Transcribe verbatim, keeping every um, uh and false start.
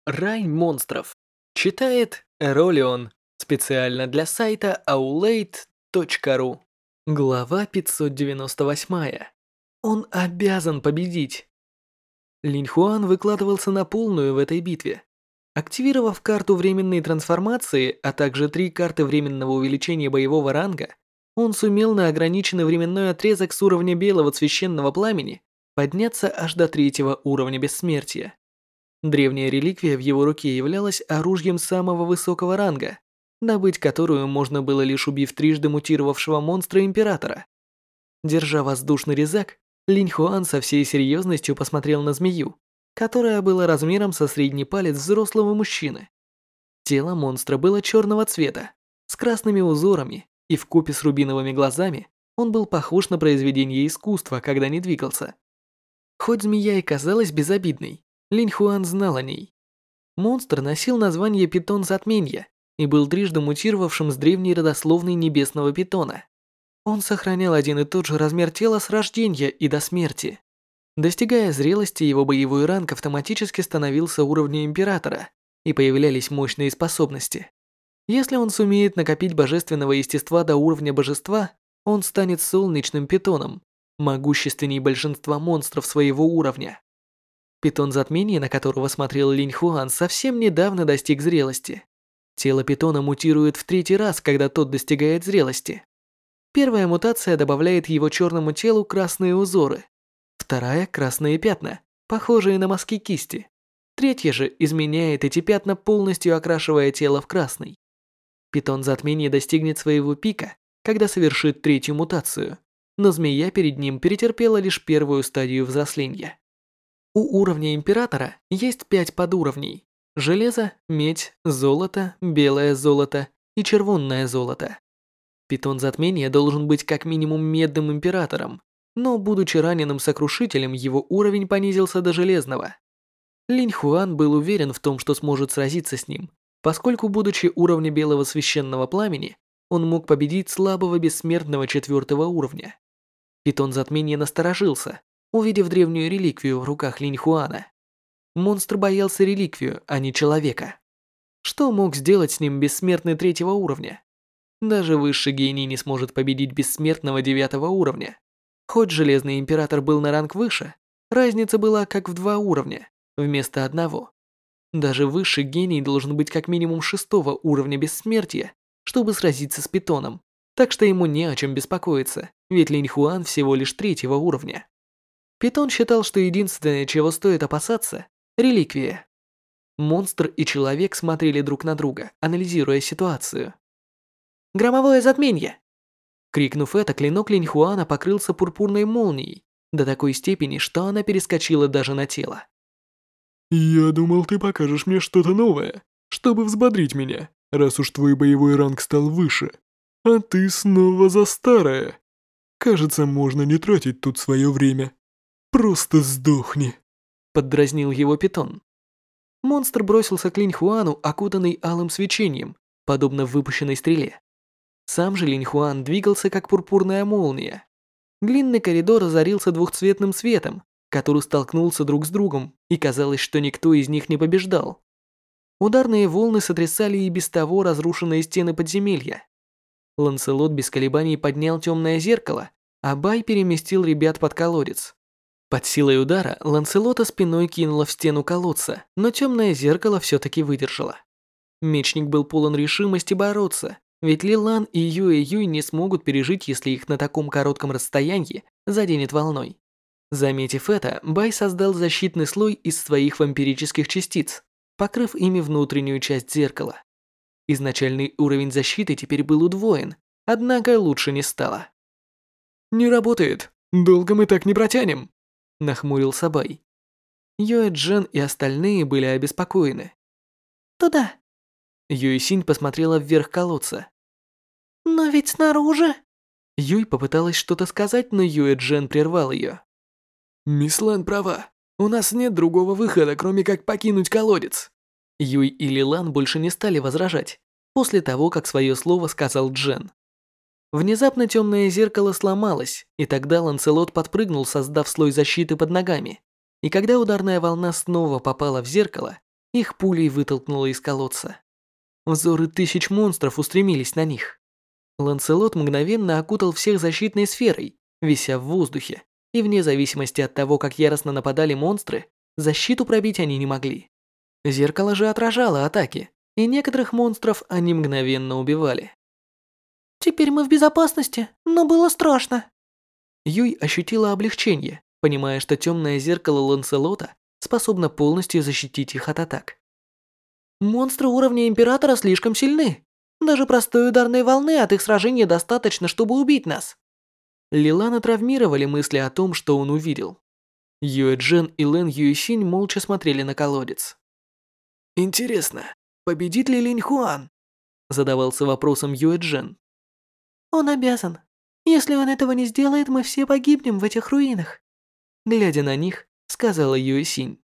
Рай монстров. Читает Эролион. Специально для сайта аулейт точка ру. Глава пятьсот девяносто восемь. Он обязан победить. Линь Хуан выкладывался на полную в этой битве. Активировав карту временной трансформации, а также три карты временного увеличения боевого ранга, он сумел на ограниченный временной отрезок с уровня белого священного пламени подняться аж до третьего уровня бессмертия. Древняя реликвия в его руке являлась оружием самого высокого ранга, добыть которую можно было лишь убив трижды мутировавшего монстра Императора. Держа воздушный резак, Линь Хуан со всей серьезностью посмотрел на змею, которая была размером со средний палец взрослого мужчины. Тело монстра было черного цвета, с красными узорами, и вкупе с рубиновыми глазами он был похож на произведение искусства, когда не двигался. Хоть змея и казалась безобидной, Линь Хуан знал о ней. Монстр носил название Питон Затменья и был трижды мутировавшим с древней родословной небесного питона. Он сохранял один и тот же размер тела с рождения и до смерти. Достигая зрелости, его боевой ранг автоматически становился уровня Императора, и появлялись мощные способности. Если он сумеет накопить божественного естества до уровня божества, он станет солнечным питоном, могущественней большинства монстров своего уровня. Питон затмения, на которого смотрел Линь Хуан, совсем недавно достиг зрелости. Тело питона мутирует в третий раз, когда тот достигает зрелости. Первая мутация добавляет его черному телу красные узоры. Вторая – красные пятна, похожие на мазки кисти. Третья же изменяет эти пятна, полностью окрашивая тело в красный. Питон затмения достигнет своего пика, когда совершит третью мутацию, но змея перед ним перетерпела лишь первую стадию взросления. У уровня Императора есть пять подуровней: железо, медь, золото, белое золото и червонное золото. Питон затмения должен быть как минимум медным Императором, но, будучи раненым сокрушителем, его уровень понизился до железного. Линь Хуан был уверен в том, что сможет сразиться с ним, поскольку, будучи уровня белого священного пламени, он мог победить слабого бессмертного четвертого уровня. Питон затмения насторожился, увидев древнюю реликвию в руках Линь Хуана. Монстр боялся реликвию, а не человека. Что мог сделать с ним бессмертный третьего уровня? Даже высший гений не сможет победить бессмертного девятого уровня. Хоть Железный Император был на ранг выше, разница была как в два уровня, вместо одного. Даже высший гений должен быть как минимум шестого уровня бессмертия, чтобы сразиться с Питоном, так что ему не о чем беспокоиться, ведь Линь Хуан всего лишь третьего уровня. Питон считал, что единственное, чего стоит опасаться – реликвия. Монстр и человек смотрели друг на друга, анализируя ситуацию. «Громовое затмение!» Крикнув это, клинок Линь Хуана покрылся пурпурной молнией до такой степени, что она перескочила даже на тело. «Я думал, ты покажешь мне что-то новое, чтобы взбодрить меня, раз уж твой боевой ранг стал выше. А ты снова за старое. Кажется, можно не тратить тут свое время. Просто сдохни», — поддразнил его Питон. Монстр бросился к Линь Хуану, окутанный алым свечением, подобно выпущенной стреле. Сам же Линь Хуан двигался как пурпурная молния. Длинный коридор озарился двухцветным светом, который столкнулся друг с другом, и казалось, что никто из них не побеждал. Ударные волны сотрясали и без того разрушенные стены подземелья. Ланселот без колебаний поднял темное зеркало, а Бай переместил ребят под колодец. Под силой удара Ланселота спиной кинуло в стену колодца, но темное зеркало все-таки выдержало. Мечник был полон решимости бороться, ведь Ли Лан и Юэ Юй не смогут пережить, если их на таком коротком расстоянии заденет волной. Заметив это, Бай создал защитный слой из своих вампирических частиц, покрыв ими внутреннюю часть зеркала. Изначальный уровень защиты теперь был удвоен, однако лучше не стало. «Не работает. Долго мы так не протянем», — нахмурился Бай. Юэ Джен и остальные были обеспокоены. «Туда». Юй Синь посмотрела вверх колодца. «Но ведь снаружи...» Юй попыталась что-то сказать, но Юэ Джен прервал ее. «Мисс Лан права. У нас нет другого выхода, кроме как покинуть колодец». Юй и Лилан больше не стали возражать, после того, как свое слово сказал Джен. Внезапно темное зеркало сломалось, и тогда Ланселот подпрыгнул, создав слой защиты под ногами. И когда ударная волна снова попала в зеркало, их пулей вытолкнуло из колодца. Взоры тысяч монстров устремились на них. Ланселот мгновенно окутал всех защитной сферой, вися в воздухе, и вне зависимости от того, как яростно нападали монстры, защиту пробить они не могли. Зеркало же отражало атаки, и некоторых монстров они мгновенно убивали. Теперь мы в безопасности, но было страшно. Юй ощутила облегчение, понимая, что темное зеркало Ланселота способно полностью защитить их от атак. Монстры уровня Императора слишком сильны. Даже простой ударной волны от их сражения достаточно, чтобы убить нас. Лилана травмировали мысли о том, что он увидел. Юэ Джен и Лэн Юэсинь молча смотрели на колодец. «Интересно, победит ли Линь Хуан?» Задавался вопросом Юэ Джен. Он обязан. Если он этого не сделает, мы все погибнем в этих руинах. Глядя на них, сказала Юэсинь.